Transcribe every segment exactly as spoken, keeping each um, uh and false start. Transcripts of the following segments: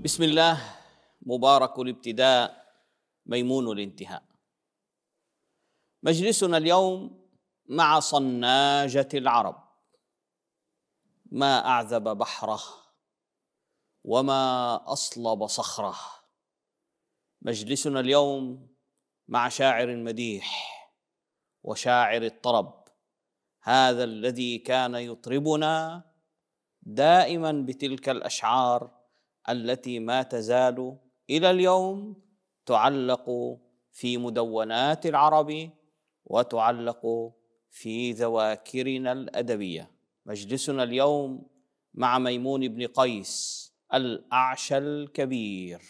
بسم الله مبارك الابتداء ميمون الانتهاء. مجلسنا اليوم مع صناجة العرب، ما أعذب بحره وما أصلب صخره. مجلسنا اليوم مع شاعر المديح وشاعر الطرب، هذا الذي كان يطربنا دائما بتلك الأشعار التي ما تزال إلى اليوم تعلق في مدونات العرب وتعلق في ذواكرنا الأدبية. مجلسنا اليوم مع ميمون بن قيس الأعشى الكبير.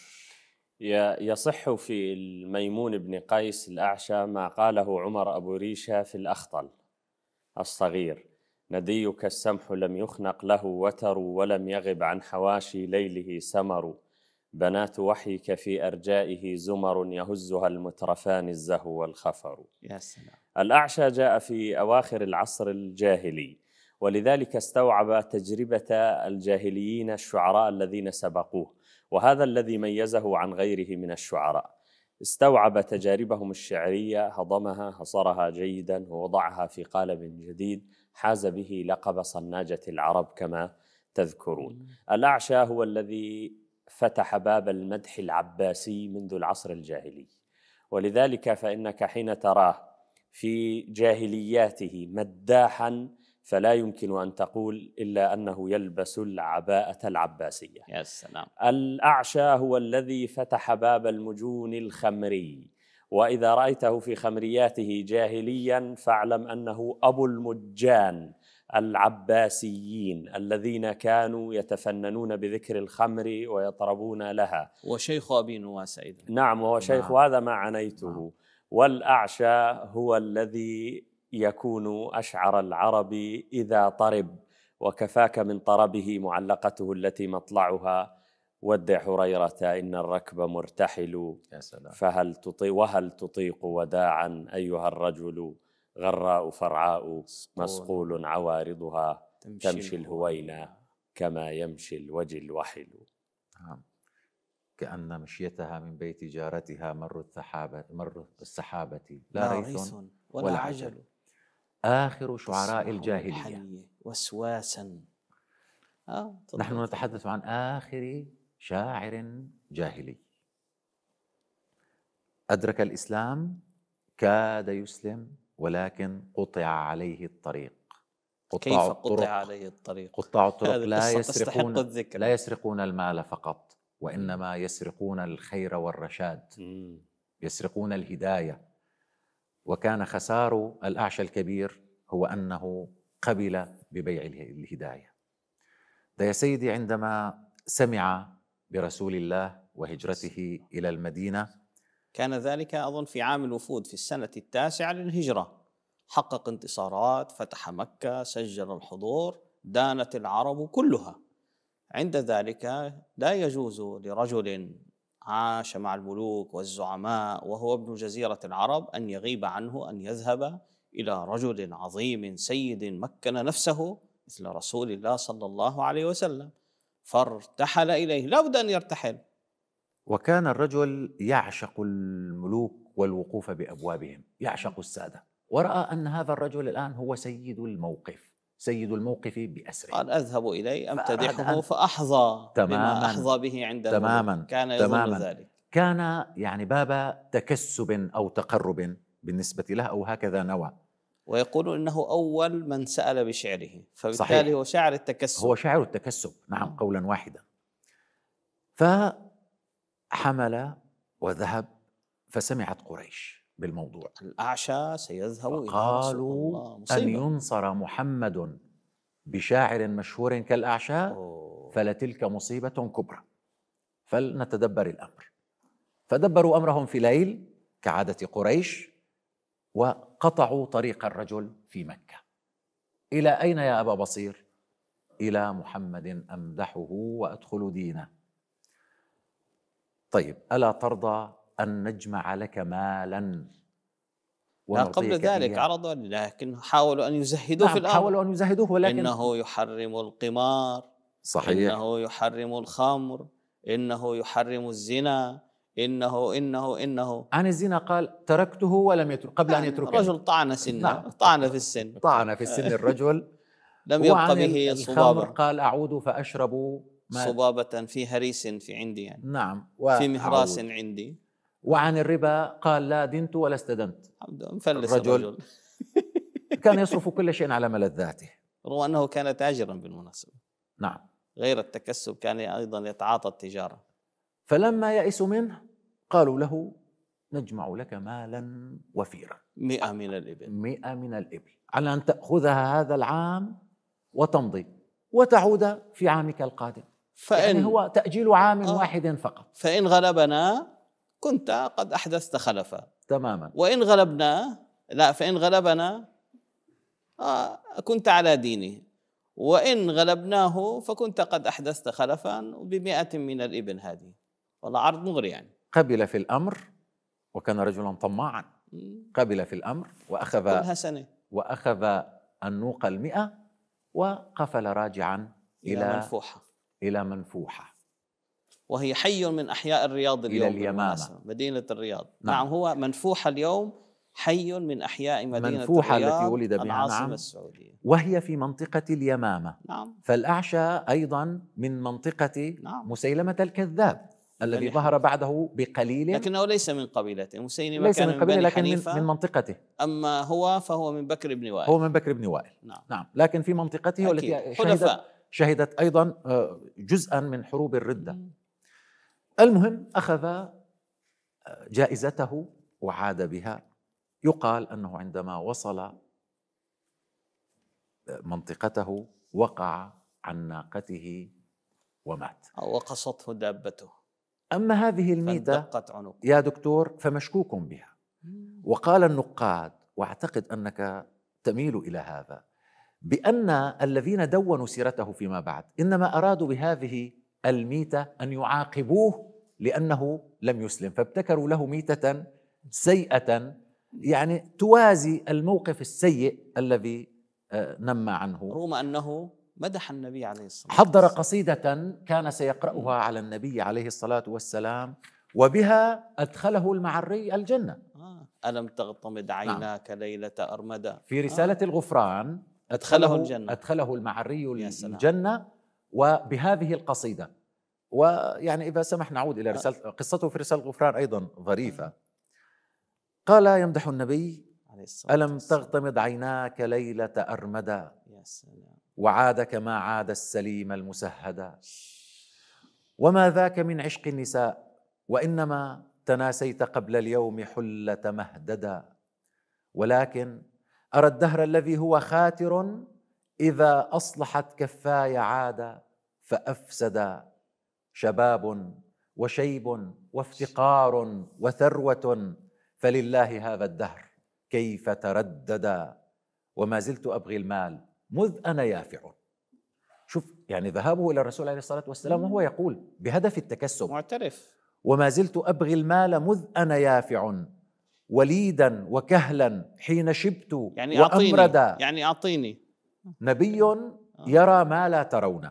يصح في الميمون بن قيس الأعشى ما قاله عمر أبو ريشة في الأخطل الصغير: نديك السمح لم يخنق له وتر، ولم يغب عن حواشي ليله سمر، بنات وحيك في أرجائه زمر، يهزها المترفان الزهو والخفر. يا سلام. الأعشى جاء في أواخر العصر الجاهلي، ولذلك استوعب تجربة الجاهليين الشعراء الذين سبقوه، وهذا الذي ميزه عن غيره من الشعراء. استوعب تجاربهم الشعرية، هضمها هصرها جيدا ووضعها في قالب جديد، حاز به لقب صناجة العرب كما تذكرون. الأعشى هو الذي فتح باب المدح العباسي منذ العصر الجاهلي، ولذلك فإنك حين تراه في جاهلياته مداحا فلا يمكن أن تقول إلا أنه يلبس العباءة العباسية. يا سلام. الأعشى هو الذي فتح باب المجون الخمري، وإذا رأيته في خمرياته جاهليا فاعلم أنه أبو المجان العباسيين الذين كانوا يتفننون بذكر الخمر ويطربون لها، وشيخ أبي نواس أيضا. نعم، وهو شيخ، وهذا ما عنيته. والأعشى هو الذي يكون أشعر العرب إذا طرب، وكفاك من طربه معلقته التي مطلعها: ودع هريرة إن الركب مرتحل، فهل تطيق وهل تطيق وداعا أيها الرجل، غراء فرعاء مسقول عوارضها، تمشي الهوينة كما يمشي الوجه الوحل. كأن مشيتها من بيت جارتها مر السحابة مر السحابة لا ريث ولا, ولا عجل. عجل. آخر شعراء الجاهلية وسواسا. آه نحن نتحدث عن آخر شاعر جاهلي أدرك الإسلام، كاد يسلم ولكن قطع عليه الطريق. كيف قطع عليه الطريق؟ قطاع الطرق لا يسرقون لا يسرقون المال فقط، وإنما يسرقون الخير والرشاد، يسرقون الهداية. وكان خسار الأعشى الكبير هو أنه قبل ببيع الهداية. ده يا سيدي عندما سمع برسول الله وهجرته إلى المدينة، كان ذلك أظن في عام الوفود في السنة التاسعة للهجرة، حقق انتصارات، فتح مكة، سجل الحضور، دانت العرب كلها. عند ذلك لا يجوز لرجل عاش مع الملوك والزعماء وهو ابن جزيرة العرب أن يغيب عنه أن يذهب إلى رجل عظيم سيد مكن نفسه مثل رسول الله صلى الله عليه وسلم، فارتحل إليه، لا بد أن يرتحل. وكان الرجل يعشق الملوك والوقوف بأبوابهم، يعشق السادة، ورأى أن هذا الرجل الآن هو سيد الموقف، سيد الموقف بأسره. قال أذهب إليه أمتدحه فأحظى بما أحظى به عند تماما الملوك. كان يظن تماما ذلك. كان يعني باب تكسب أو تقرب بالنسبة له، أو هكذا نوى. ويقول إنه أول من سأل بشعره، فبالتالي صحيح. هو شاعر التكسب، هو شاعر التكسب، نعم، قولا واحدا. فحمل وذهب، فسمعت قريش بالموضوع، الأعشى سيذهب إلى رسول الله، أن ينصر محمد بشاعر مشهور كالأعشى، أوه. فلتلك مصيبة كبرى، فلنتدبر الأمر. فدبروا أمرهم في ليل كعادة قريش، وقطعوا طريق الرجل في مكة. إلى أين يا أبا بصير؟ إلى محمد أمدحه وأدخل دينه. طيب، ألا ترضى أن نجمع لك مالا؟ لا، قبل ذلك إياه. عرضوا، لكن حاولوا أن يزهدوه. نعم، في الأمر حاولوا أن يزهدوه، ولكن إنه يحرم القمار، صحيح، إنه يحرم الخمر، إنه يحرم الزنا، إنه إنه إنه عن الزنا قال تركته ولم يترك قبل يعني أن يتركه. رجل طعن سنه، نعم. طعن في السن طعن في السن الرجل. لم يبقى به به الخمر صبابة، قال أعود فأشرب صبابة في هريس في عندي يعني. نعم. في مهراس عندي. وعن الربا قال لا دنت ولا استدنت. مفلس الرجل, الرجل. كان يصرف كل شيء على ملذاته، رغم أنه كان تاجرا بالمناسبة. نعم. غير التكسب كان أيضا يتعاطى التجارة. فلما يئسوا منه قالوا له نجمع لك مالا وفيرا، مئة من الإبل، مئة من الإبل على أن تأخذها هذا العام وتمضي وتعود في عامك القادم. فإن يعني هو تأجيل عام آه واحد فقط. فإن غلبنا كنت قد أحدثت خلفا تماما، وإن غلبنا لا فإن غلبنا آه كنت على دينه، وإن غلبناه فكنت قد أحدثت خلفا بمئة من الإبل. هذه والله عرض مغري يعني. قبل في الأمر وكان رجلا طماعا، قبل في الأمر وأخذ كلها سنة وأخذ النوق المئة وقفل راجعا إلى, إلى منفوحة إلى منفوحة وهي حي من أحياء الرياض اليوم، إلى اليمامة، مدينة الرياض. نعم. نعم هو منفوحة اليوم حي من أحياء مدينة منفوحة الرياض التي ولد بها، العاصمة نعم. السعودية، وهي في منطقة اليمامة. نعم. فالأعشى أيضا من منطقة نعم. مسيلمة الكذاب الذي ظهر بعده بقليل، لكنه ليس من قبيلته. مسيلمة ليس كان من قبيلة لكن من, حنيفة، من منطقته. أما هو فهو من بكر بن وائل. هو من بكر بن وائل، نعم. نعم. لكن في منطقته والتي شهدت, شهدت أيضا جزءا من حروب الردة. م. المهم أخذ جائزته وعاد بها. يقال أنه عندما وصل منطقته وقع عن ناقته ومات أو وقصته دابته. أما هذه الميتة يا دكتور فمشكوك بها. وقال النقاد، واعتقد أنك تميل إلى هذا، بأن الذين دونوا سيرته فيما بعد إنما أرادوا بهذه الميتة أن يعاقبوه لأنه لم يسلم، فابتكروا له ميتة سيئة يعني توازي الموقف السيء الذي نم عنه. رغم أنه مدح النبي عليه الصلاة والسلام، حضر قصيدة كان سيقرأها على النبي عليه الصلاة والسلام وبها أدخله المعري الجنة. آه. ألم تغطمد عيناك نعم. ليلة أرمدة. في رسالة آه. الغفران أدخله, أدخله الجنة، أدخله المعري الجنة وبهذه القصيدة. ويعني إذا سمح نعود إلى رسالة، قصته في رسالة الغفران أيضا ظريفة. قال يمدح النبي: ألم تغتمض عيناك ليلة أرمدة وعاد كما عاد السليم المسهدا، وما ذاك من عشق النساء وإنما تناسيت قبل اليوم حلة مهددا، ولكن أرى الدهر الذي هو خاتر إذا أصلحت كفاي عاد فأفسد، شباب وشيب وافتقار وثروة فلله هذا الدهر كيف ترددا، وما زلت أبغي المال مذ أنا يافع. شوف يعني ذهابه إلى الرسول عليه الصلاة والسلام وهو يقول بهدف التكسب، معترف: وما زلت أبغي المال مذ أنا يافع، وليدا وكهلا حين شبت يعني وأمردا. أعطيني يعني أعطيني نبي يرى ما لا ترون،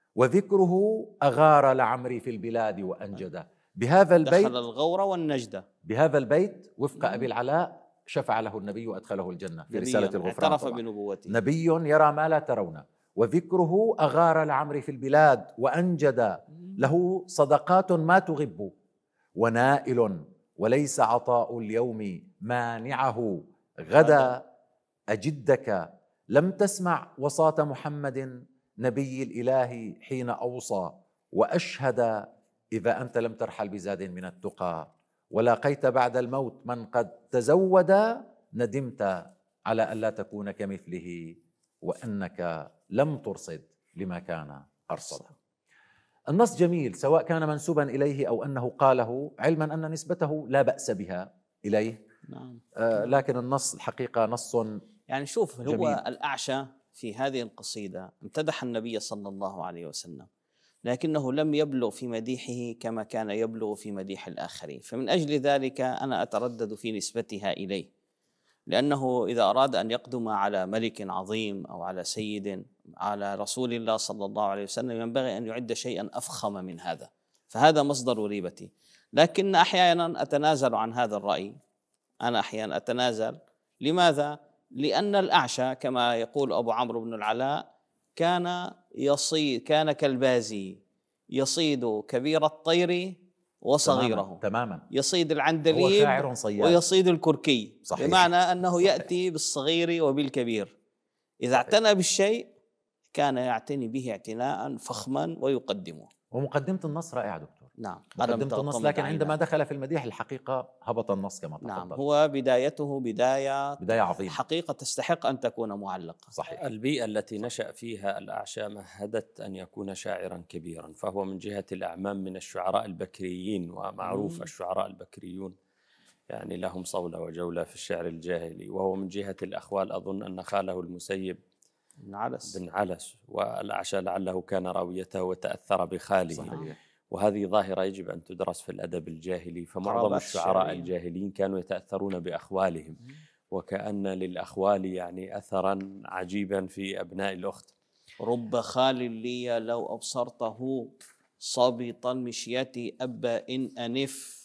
وذكره أغار لعمري في البلاد وأنجدا. بهذا البيت دخل الغور والنجدة. بهذا البيت وفق أبي العلاء شفع له النبي وأدخله الجنة في رسالة الغفران. اعترف بنبوته. نبي يرى ما لا ترون، وذكره أغار لعمري في البلاد وأنجدا، له صدقات ما تغب، ونائل وليس عطاء اليوم مانعه، غدا أجدك لم تسمع وصاة محمد نبي الإله حين أوصى، وأشهد إذا أنت لم ترحل بزاد من التقى، ولاقيت بعد الموت من قد تزود، ندمت على ألا تكون كمثله، وأنك لم ترصد لما كان أرصد. النص جميل سواء كان منسوبا إليه أو أنه قاله، علما أن نسبته لا بأس بها إليه. نعم. آه لكن النص الحقيقة نص يعني شوف جميل. هو الأعشى في هذه القصيدة امتدح النبي صلى الله عليه وسلم، لكنه لم يبلغ في مديحه كما كان يبلغ في مديح الآخرين، فمن أجل ذلك أنا أتردد في نسبتها إليه، لأنه إذا أراد أن يقدم على ملك عظيم أو على سيد على رسول الله صلى الله عليه وسلم ينبغي أن يعد شيئا أفخم من هذا، فهذا مصدر ريبتي. لكن أحيانا أتنازل عن هذا الرأي، أنا أحيانا أتنازل. لماذا؟ لأن الأعشى كما يقول أبو عمرو بن العلاء كان يصيد، كان كالبازي يصيد كبير الطير وصغيره. تماما, تماما. يصيد العندليب ويصيد الكركي. صحيح. بمعنى أنه صحيح. يأتي بالصغير وبالكبير. إذا صحيح. اعتنى بالشيء كان يعتني به اعتناء فخما ويقدمه. ومقدمة النص رائعة دكتور. نعم، مقدمة النص، لكن عندما دخل في المديح الحقيقة هبط النص كما تفضل. نعم، هو بدايته بداية بداية عظيمة، حقيقة تستحق أن تكون معلقة. صحيح. البيئة التي نشأ فيها الأعشى مهدت أن يكون شاعرا كبيرا، فهو من جهة الأعمام من الشعراء البكريين، ومعروف مم. الشعراء البكريون يعني لهم صولة وجولة في الشعر الجاهلي. وهو من جهة الأخوال أظن أن خاله المسيب بن علس بن علس والأعشى لعله كان راويته وتأثر بخاله. صحيح. وهذه ظاهرة يجب أن تدرس في الأدب الجاهلي، فمعظم الشعراء الشعرين. الجاهليين كانوا يتأثرون بأخوالهم، وكأن للأخوال يعني أثرا عجيبا في أبناء الأخت. رب خال لي لو أبصرته صابط المشية أبا إن أنف.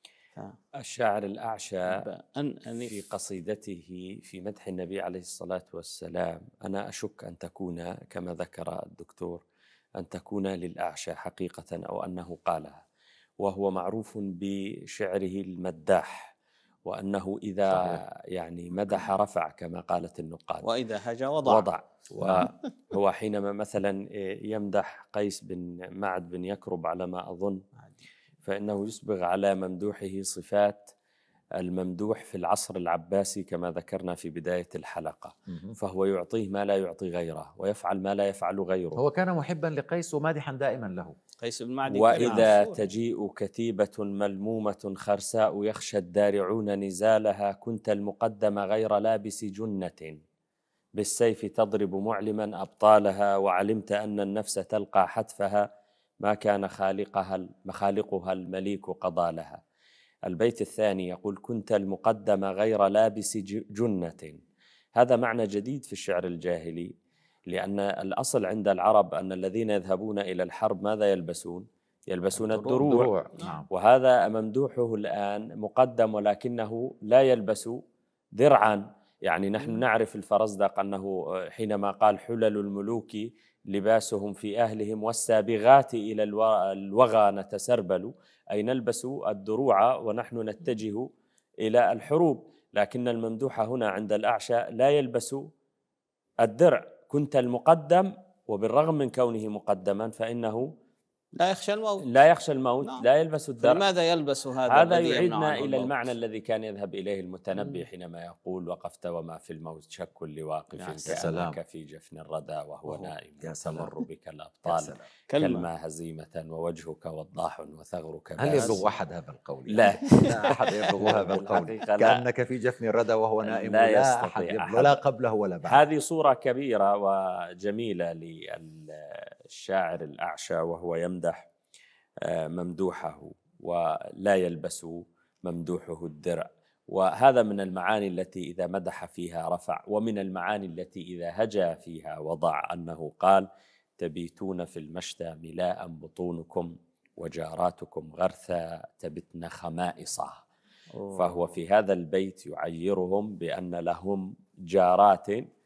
الشاعر الأعشى في قصيدته في مدح النبي عليه الصلاة والسلام، أنا أشك أن تكون كما ذكر الدكتور أن تكون للأعشى حقيقة أو أنه قالها، وهو معروف بشعره المداح، وأنه إذا صحيح. يعني مدح رفع كما قالت النقاد، وإذا هجا وضع, وضع. وهو حينما مثلا يمدح قيس بن معد بن يكرب على ما أظن، فإنه يسبغ على ممدوحه صفات الممدوح في العصر العباسي كما ذكرنا في بداية الحلقة، فهو يعطيه ما لا يعطي غيره ويفعل ما لا يفعل غيره. هو كان محبا لقيس ومادحا دائما له. قيس بن معد. وإذا تجيء كتيبة ملمومة خرساء يخشى الدارعون نزالها، كنت المقدم غير لابس جنة بالسيف تضرب معلما أبطالها، وعلمت أن النفس تلقى حتفها ما كان خالقها مخالقها المليك قضى لها. البيت الثاني يقول كنت المقدم غير لابس جنة. هذا معنى جديد في الشعر الجاهلي، لأن الأصل عند العرب أن الذين يذهبون إلى الحرب ماذا يلبسون؟ يلبسون الدروع. نعم. وهذا ممدوحه الآن مقدم ولكنه لا يلبس درعا. يعني نحن نعرف الفرزدق أنه حينما قال حلل الملوك لباسهم في أهلهم والسابغات إلى الوغى نتسربل، أي نلبس الدروع ونحن نتجه إلى الحروب. لكن الممدوح هنا عند الأعشى لا يلبس الدرع، كنت المقدم، وبالرغم من كونه مقدما فإنه لا يخشى الموت، لا يخشى الموت، لا, لا يلبس الدرع. لماذا يلبس هذا؟ هذا يعيدنا إلى المعنى الذي كان يذهب إليه المتنبي حينما يقول وقفت وما في الموت شك لواقف كأنك في جفن الردى وهو نائم تمر بك الأبطال كلمة هزيمة ووجهك وضاح وثغرك. هل يبلغ أحد هذا القول؟ لا لا أحد يبلغ هذا القول. كأنك في جفن الردى وهو نائم، لا, لا أحد يبلغ ولا قبله ولا بعد. هذه صورة كبيرة وجميلة للشاعر الأعشى، وهو يمدح ممدوحه ولا يلبس ممدوحه الدرع. وهذا من المعاني التي إذا مدح فيها رفع، ومن المعاني التي إذا هجا فيها وضع، أنه قال تبيتون في المشتى ملاء بطونكم وجاراتكم غرثا تبتن خمائصا. فهو في هذا البيت يعيرهم بأن لهم جارات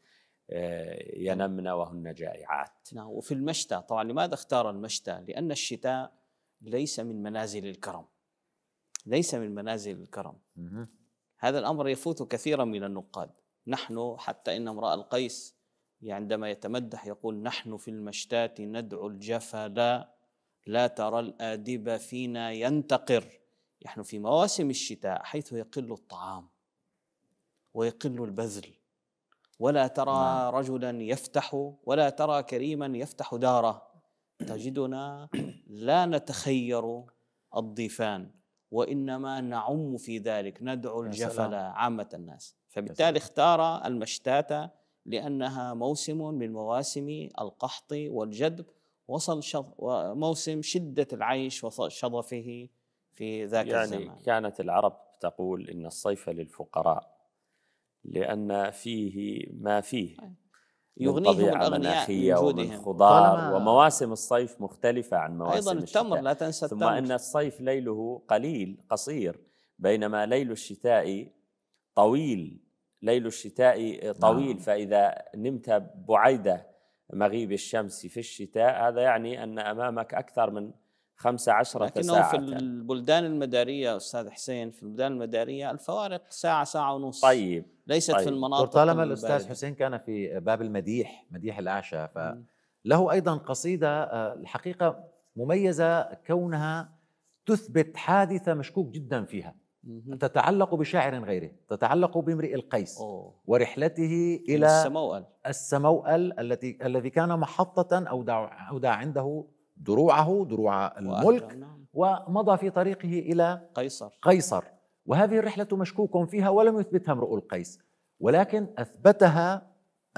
ينمن وهن جائعات. نعم. وفي المشتى طبعا، لماذا اختار المشتى؟ لأن الشتاء ليس من منازل الكرم، ليس من منازل الكرم. هذا الأمر يفوت كثيرا من النقاد. نحن حتى إن امرأ القيس عندما يتمدح يقول نحن في المشتات ندعو الجفا لا لا ترى الآدب فينا ينتقر. نحن في مواسم الشتاء حيث يقل الطعام ويقل البذل، ولا ترى رجلا يفتح ولا ترى كريما يفتح داره، تجدنا لا نتخير الضيفان وإنما نعم في ذلك، ندعو الجفل عامة الناس. فبالتالي اختار المشتات لأنها موسم من مواسم القحط والجدب، وصل شض وموسم شدة العيش وشظفه في ذاك يعني الزمان. يعني كانت العرب تقول إن الصيف للفقراء لأن فيه ما فيه، يغنيهم الأغنياء من وجودهم، ومن خضار، ومواسم الصيف مختلفة عن مواسم أيضا الشتاء. التمر، لا تنسى ثم التمر. أن الصيف ليله قليل قصير، بينما ليل الشتاء طويل. ليل الشتاء طويل، نعم. فإذا نمت بعيدة مغيب الشمس في الشتاء هذا يعني أن أمامك أكثر من خمسة عشرة لكنه ساعة. في البلدان المدارية أستاذ حسين، في البلدان المدارية الفوارق ساعة ساعة ونص. طيب ليست طيب. في المناطق. طالما الأستاذ حسين كان في باب المديح، مديح الأعشى، فله أيضا قصيدة الحقيقة مميزة كونها تثبت حادثة مشكوك جدا فيها، تتعلق بشاعر غيره، تتعلق بامرئ القيس أوه. ورحلته إلى السموأل السموأل التي الذي كان محطة أودع, أودع عنده دروعه، دروع الملك، نعم. ومضى في طريقه إلى قيصر قيصر وهذه الرحلة مشكوك فيها ولم يثبتها امرؤ القيس، ولكن أثبتها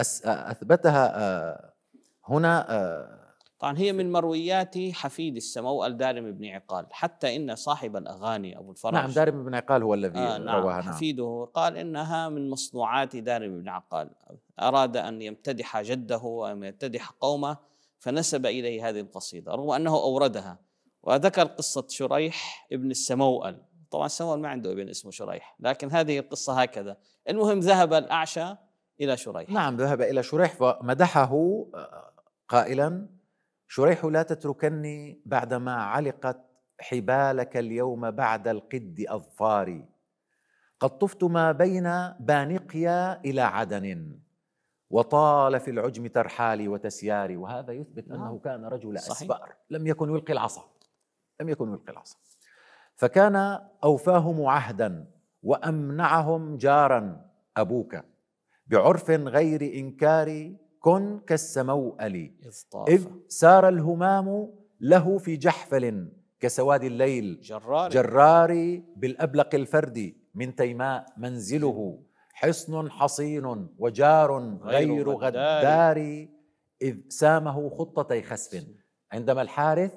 أثبتها هنا. طبعا هي من مرويات حفيد السموأل دارم بن عقال، حتى إن صاحب الأغاني أبو الفرج، نعم دارم بن عقال هو الذي آه نعم رواها، نعم حفيده قال إنها من مصنوعات دارم بن عقال، أراد أن يمتدح جده وأن يمتدح قومه فنسب إليه هذه القصيدة، رغم أنه أوردها. وذكر قصة شريح ابن السموأل، طبعا السموأل ما عنده ابن اسمه شريح، لكن هذه القصة هكذا. المهم ذهب الأعشى إلى شريح، نعم ذهب إلى شريح فمدحه قائلا: شريح لا تتركني بعدما علقت حبالك اليوم بعد القد أظفاري، قد طفت ما بين بانقيا إلى عدن وطال في العجم ترحالي وتسياري. وهذا يثبت أنه كان رجل أسفار، لم يكن يلقي العصا، لم يكن يلقي العصا، فكان أوفاهم عهدا وأمنعهم جارا أبوك، بعرف غير إنكار كن كالسموأل، إذ سار الهمام له في جحفل كسواد الليل، جراري, جراري بالأبلق الفرد من تيماء منزله، حصن حصين وجار غير غدار، إذ سامه خطتي خسف. عندما الحارث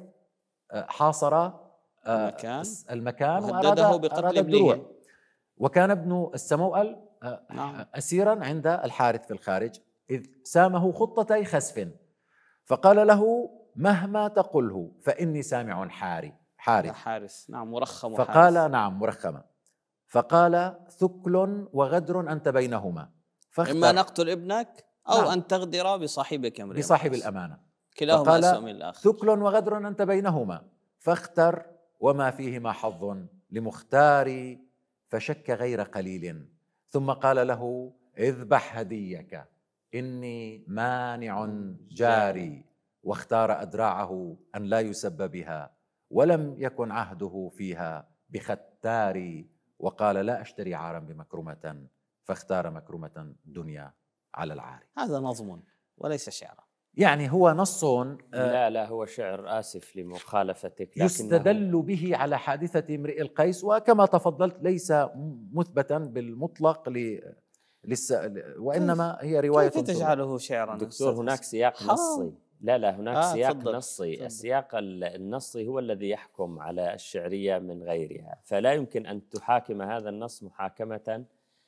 حاصر المكان, المكان وهدده بقتل ابنه، وكان ابن السموأل نعم. أسيرا عند الحارث في الخارج، إذ سامه خطتي خسف فقال له: مهما تقله فإني سامع حاري حارث حارث نعم مرخم فقال حارث. نعم مرخمة. فقال: ثكل وغدر أنت بينهما، إما نقتل ابنك أو نعم. أن تغدر بصاحبك امرئ بصاحب الأمانة، كلاهما أسوأ من الآخر. ثكل وغدر أنت بينهما فاختر وما فيهما حظ لمختاري، فشك غير قليل ثم قال له: اذبح هديك إني مانع جاري، واختار أدراعه أن لا يسب بها ولم يكن عهده فيها بختاري، وقال: لا أشتري عارا بمكرمة، فاختار مكرمة دنيا على العار. هذا نظم وليس شعرا، يعني هو نص لا لا هو شعر، آسف لمخالفتك، يستدل به على حادثة امرئ القيس، وكما تفضلت ليس مثبتا بالمطلق ل لس... وإنما هي رواية. كيف تجعله شعرا دكتور؟ هناك سياق حرام. نصي. لا لا هناك آه سياق فضل. نصي فضل. السياق النصي هو الذي يحكم على الشعرية من غيرها، فلا يمكن أن تحاكم هذا النص محاكمة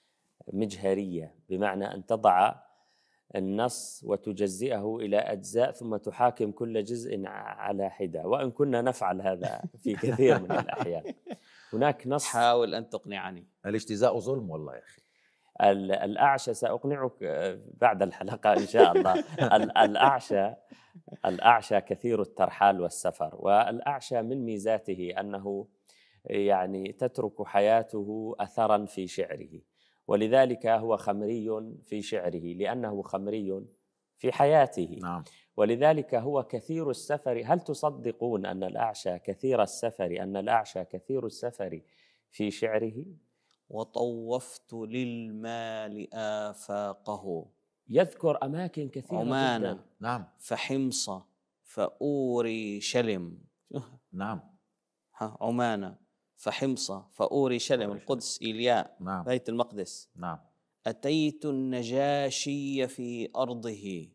مجهرية، بمعنى أن تضع النص وتجزئه إلى أجزاء ثم تحاكم كل جزء على حدة، وإن كنا نفعل هذا في كثير من الأحيان. هناك نص. حاول أن تقنعني. الاجتزاء ظلم والله يا أخي. الأعشى سأقنعك بعد الحلقة إن شاء الله. الأعشى الأعشى كثير الترحال والسفر، والأعشى من ميزاته أنه يعني تترك حياته أثرا في شعره، ولذلك هو خمري في شعره لأنه خمري في حياته. نعم. ولذلك هو كثير السفر. هل تصدقون أن الأعشى كثير السفر أن الأعشى كثير السفر في شعره؟ وطوفت للمال آفاقه، يذكر أماكن كثيرة عمان جدا. نعم. فحمص فأوري شلم. نعم. عمان فحمص فأوري شلم، القدس إيلياء، نعم. بيت المقدس. نعم. أتيت النجاشي في أرضه.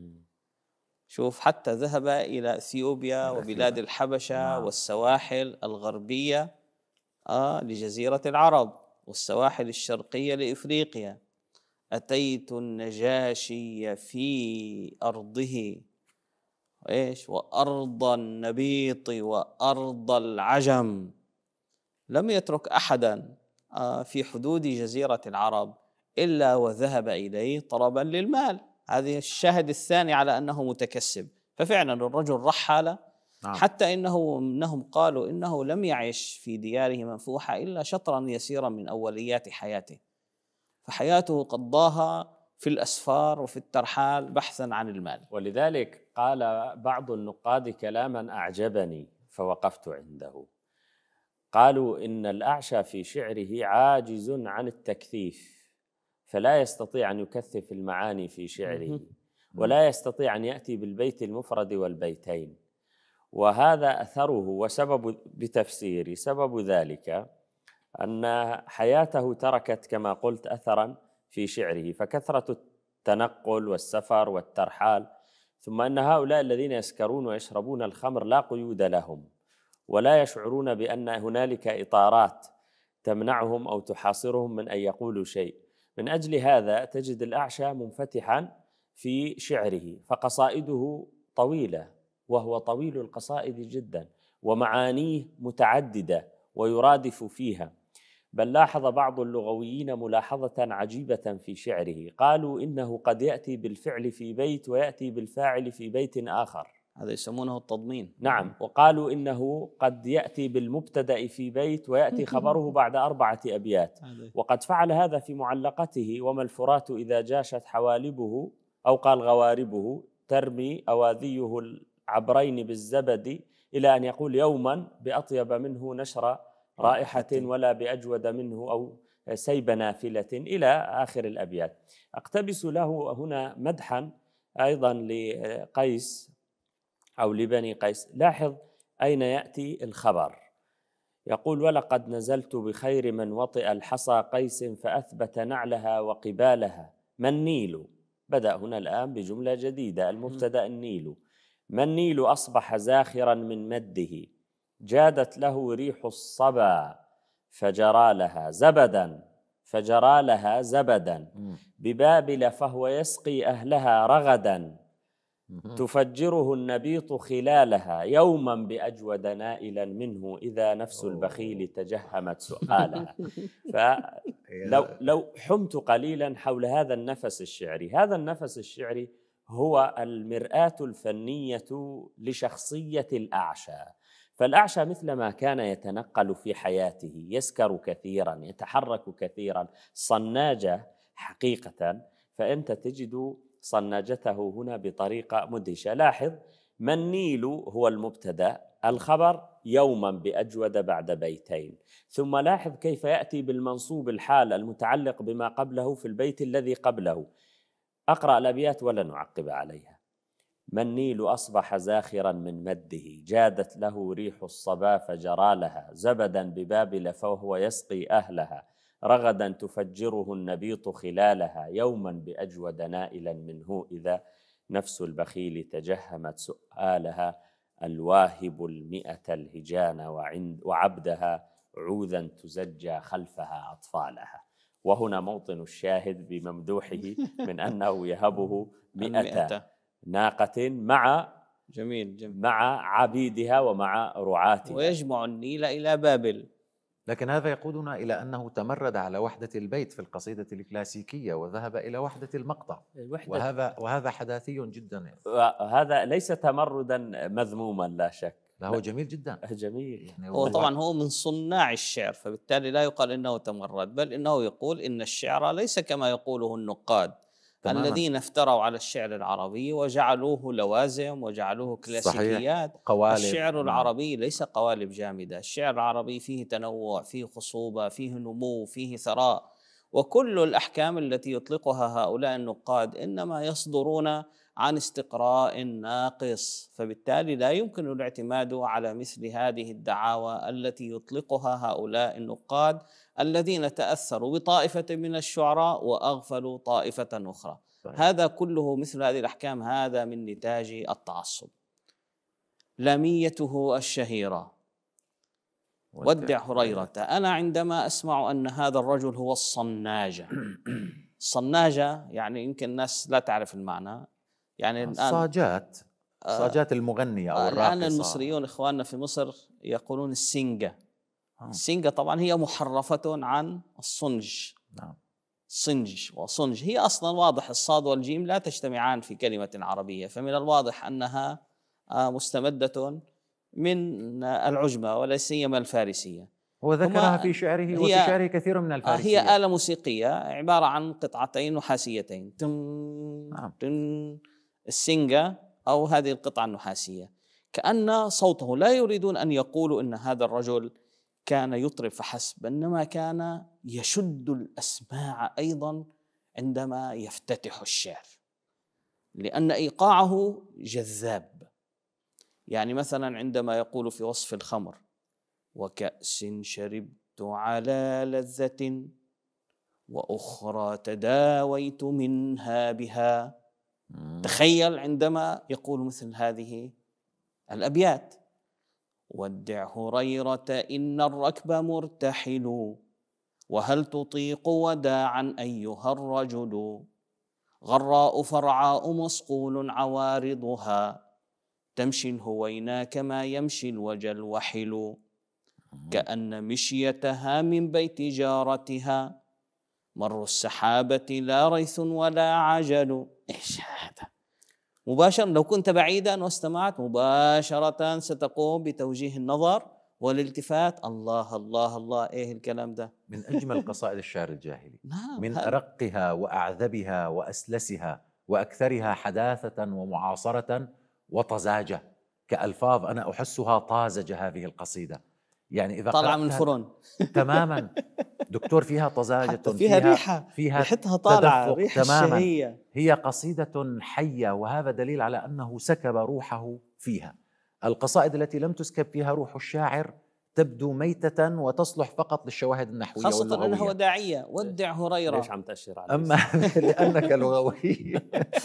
شوف حتى ذهب إلى إثيوبيا وبلاد الحبشة. نعم. والسواحل الغربية آه لجزيرة العرب، والسواحل الشرقية لإفريقيا. أتيت النجاشي في أرضه إيش وأرض النبيط وأرض العجم. لم يترك أحدا في حدود جزيرة العرب إلا وذهب إليه طلبا للمال. هذه الشاهد الثاني على أنه متكسب. ففعلا الرجل رحل. نعم. حتى إنه إنهم قالوا إنه لم يعش في دياره منفوحة إلا شطرا يسيرا من أوليات حياته، فحياته قضاها في الأسفار وفي الترحال بحثا عن المال. ولذلك قال بعض النقاد كلاما أعجبني فوقفت عنده. قالوا إن الأعشى في شعره عاجز عن التكثيف، فلا يستطيع أن يكثف المعاني في شعره، ولا يستطيع أن يأتي بالبيت المفرد والبيتين. وهذا أثره وسبب بتفسيري سبب ذلك أن حياته تركت كما قلت أثرا في شعره، فكثرة التنقل والسفر والترحال، ثم أن هؤلاء الذين يسكرون ويشربون الخمر لا قيود لهم، ولا يشعرون بأن هنالك إطارات تمنعهم أو تحاصرهم من أن يقولوا شيء. من أجل هذا تجد الأعشى منفتحا في شعره، فقصائده طويلة، وهو طويل القصائد جدا، ومعانيه متعددة ويرادف فيها. بل لاحظ بعض اللغويين ملاحظة عجيبة في شعره، قالوا إنه قد يأتي بالفعل في بيت ويأتي بالفاعل في بيت آخر، هذا يسمونه التضمين. نعم. وقالوا إنه قد يأتي بالمبتدأ في بيت ويأتي خبره بعد أربعة أبيات، وقد فعل هذا في معلقته: وما الفرات إذا جاشت حوالبه، أو قال غواربه، ترمي أواذيه العبرين بالزبد، إلى أن يقول: يوما بأطيب منه نشر رائحة ولا بأجود منه، أو سيب نافلة، إلى آخر الأبيات. أقتبس له هنا مدحا أيضا لقيس أو لبني قيس. لاحظ أين يأتي الخبر، يقول: ولقد نزلت بخير من وطئ الحصى قيس فأثبت نعلها وقبالها. ما النيل؟ بدأ هنا الآن بجملة جديدة، المبتدأ النيل. ما النيل أصبح زاخرا من مده، جادت له ريح الصبا فجرى لها زبدا، فجرى لها زبدا، ببابل فهو يسقي أهلها رغدا، تفجره النبيط خلالها، يوما بأجود نائلا منه إذا نفس البخيل تجهمت سؤالها. فلو لو حمت قليلا حول هذا النفس الشعري، هذا النفس الشعري هو المرآة الفنية لشخصية الأعشى. فالأعشى مثلما كان يتنقل في حياته، يسكر كثيرا، يتحرك كثيرا، صناجة حقيقة، فأنت تجد صناجته هنا بطريقة مدهشة. لاحظ: ما النيل هو المبتدأ، الخبر يوما بأجود بعد بيتين، ثم لاحظ كيف يأتي بالمنصوب الحال المتعلق بما قبله في البيت الذي قبله. أقرأ الأبيات ولا نعقب عليها. ما النيل أصبح زاخرا من مده، جادت له ريح الصبا فجرى لها، زبدا ببابل فهو يسقي أهلها، رغدا تفجره النبيط خلالها، يوما بأجود نائلا منه إذا نفس البخيل تجهمت سؤالها، الواهب المئة الهجان وعبدها، عوذا تزجى خلفها أطفالها. وهنا موطن الشاهد بممدوحه من أنه يهبه مئة ناقة مع جميل جميل مع عبيدها ومع رعاتها، ويجمع النيل إلى بابل. لكن هذا يقودنا إلى أنه تمرد على وحدة البيت في القصيدة الكلاسيكية وذهب إلى وحدة المقطع، وهذا وهذا حداثي جدا. هذا ليس تمردا مذموما لا شك، لا هو جميل جدا. جميل. يعني هو طبعا هو من صناع الشعر، فبالتالي لا يقال إنه تمرد، بل إنه يقول إن الشعر ليس كما يقوله النقاد تماماً. الذين افتروا على الشعر العربي وجعلوه لوازم وجعلوه كلاسيكيات. الشعر العربي ليس قوالب جامدة، الشعر العربي فيه تنوع، فيه خصوبة، فيه نمو، فيه ثراء، وكل الأحكام التي يطلقها هؤلاء النقاد إنما يصدرون عن استقراء ناقص، فبالتالي لا يمكن الاعتماد على مثل هذه الدعاوى التي يطلقها هؤلاء النقاد الذين تأثروا بطائفة من الشعراء وأغفلوا طائفة أخرى. طيب. هذا كله مثل هذه الأحكام هذا من نتاج التعصب. لاميته الشهيرة: ودع هريرة، أنا عندما أسمع أن هذا الرجل هو الصناجة صناجة يعني يمكن الناس لا تعرف المعنى، يعني الآن الصاجات صاجات المغنية أو الراقصة. الآن المصريون إخواننا في مصر يقولون السنجة. السنجة طبعا هي محرفة عن الصنج. نعم. صنج وصنج هي أصلا واضح الصاد والجيم لا تجتمعان في كلمة عربية، فمن الواضح أنها مستمدة من العجمة ولا سيما الفارسية. هو ذكرها في شعره وفي شعره كثير من الفارسية. هي آلة موسيقية عبارة عن قطعتين نحاسيتين، تن نعم. تن السنجة أو هذه القطعة النحاسية، كأن صوته لا يريدون أن يقولوا إن هذا الرجل كان يطرب فحسب، إنما كان يشد الأسماع أيضا عندما يفتتح الشعر، لأن إيقاعه جذاب. يعني مثلا عندما يقول في وصف الخمر: وكأس شربت على لذة وأخرى تداويت منها بها. تخيل عندما يقول مثل هذه الأبيات: ودع هريرة إن الركب مرتحل وهل تطيق وداعا أيها الرجل، غراء فرعاء مصقول عوارضها تمشي الهوينا كما يمشي الوجل وحل، كأن مشيتها من بيت جارتها مر السحابة لا ريث ولا عجل. إيش هذا؟ مباشرة لو كنت بعيدا واستمعت مباشرة ستقوم بتوجيه النظر والالتفات. الله الله الله، إيه الكلام ده؟ من أجمل قصائد الشعر الجاهلي. نعم. من أرقها وأعذبها وأسلسها وأكثرها حداثة ومعاصرة وطزاجة كألفاظ أنا أحسها طازجة هذه القصيدة. يعني إذا طالعة من الفرن تماما دكتور، فيها طزاجة، فيها, فيها ريحة، فيها ريحتها طالعة، ريحة تماما الشهية. هي قصيدة حية، وهذا دليل على أنه سكب روحه فيها. القصائد التي لم تسكب فيها روح الشاعر تبدو ميتة وتصلح فقط للشواهد النحوية خاصة واللغوية. أنه وداعية. ودع هريرة. ليش عم تأشر عليه؟ أما لأنك لغوي.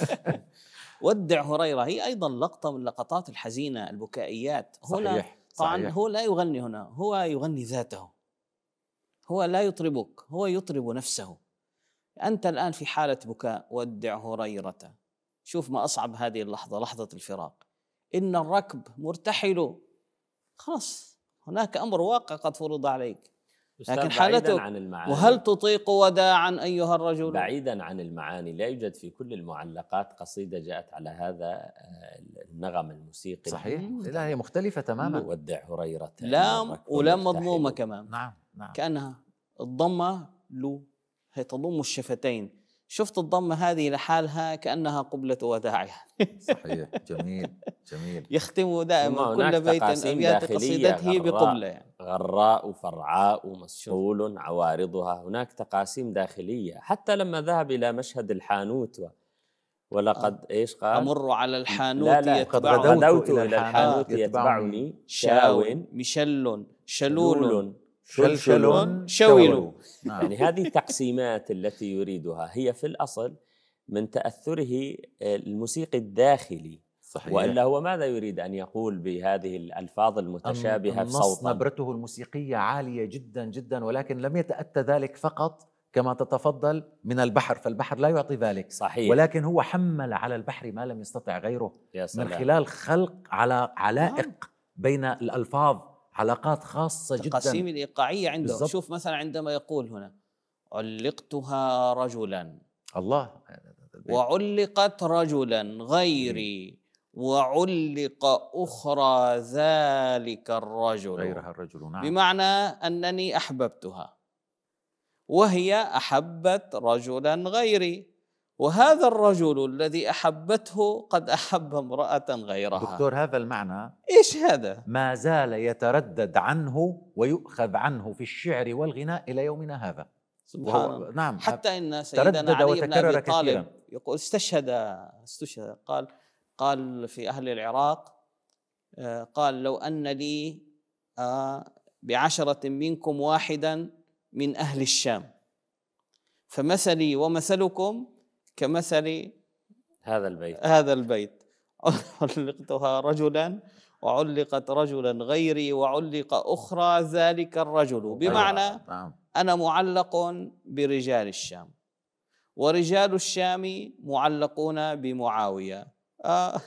ودع هريرة هي أيضا لقطة من اللقطات الحزينة البكائيات. هنا صحيح. طبعا صحيح. هو لا يغني هنا، هو يغني ذاته، هو لا يطربك، هو يطرب نفسه. أنت الآن في حالة بكاء، ودع هريرة. شوف ما أصعب هذه اللحظة، لحظة الفراق. إن الركب مرتحل، خلاص هناك أمر واقع قد فرض عليك، لكن حالتك عن المعاني. وهل تطيق وداعا أيها الرجل. بعيدا عن المعاني، لا يوجد في كل المعلقات قصيدة جاءت على هذا النغم الموسيقي. صحيح. لا، هي مختلفة تماما. ودع هريرة لام ولام مضمومة كمان. نعم نعم. كأنها الضمة لو، هي تضم الشفتين. شفت الضمة هذه لحالها كأنها قبلة وداعها. صحيح. جميل جميل. يختم دائما كل بيت أبيات قصيدته بقبلة، يعني غراء وفرعاء ومصقول عوارضها. هناك تقاسيم داخلية. حتى لما ذهب إلى مشهد الحانوت و... ولقد آه. إيش قال؟ أمر على الحانوت لا لا يتبعني، غدوت إلى الحانوت يتبعني شاو مشل شلول شلشل شويل. يعني هذه التقسيمات التي يريدها هي في الأصل من تأثره الموسيقي الداخلي. صحيح. وإلا هو ماذا يريد أن يقول بهذه الألفاظ المتشابهة في صوته؟ نبرته الموسيقية عالية جدا جدا، ولكن لم يتأتى ذلك فقط كما تتفضل من البحر، فالبحر لا يعطي ذلك. صحيح. ولكن هو حمل على البحر ما لم يستطع غيره من خلال خلق على علائق بين الألفاظ، علاقات خاصة جدا. التقاسيم الإيقاعية عنده. بالزبط. شوف مثلا عندما يقول هنا: علقتها رجلا، الله، وعلقت رجلا غيري، وعلق أخرى ذلك الرجل، غيرها الرجل. نعم. بمعنى أنني أحببتها وهي أحبت رجلا غيري، وهذا الرجل الذي أحبته قد أحب امرأة غيرها. دكتور، هذا المعنى إيش هذا؟ ما زال يتردد عنه ويؤخذ عنه في الشعر والغناء إلى يومنا هذا. سبحان الله. نعم. حتى إن سيدنا علي بن أبي طالب يقول استشهد استشهد قال قال في أهل العراق، قال: لو أن لي بعشرة منكم واحدا من أهل الشام فمثلي ومثلكم كمثل هذا البيت هذا البيت علقتها رجلا وعلقت رجلا غيري وعلق أخرى ذلك الرجل، بمعنى أنا معلق برجال الشام، ورجال الشام معلقون بمعاوية، آه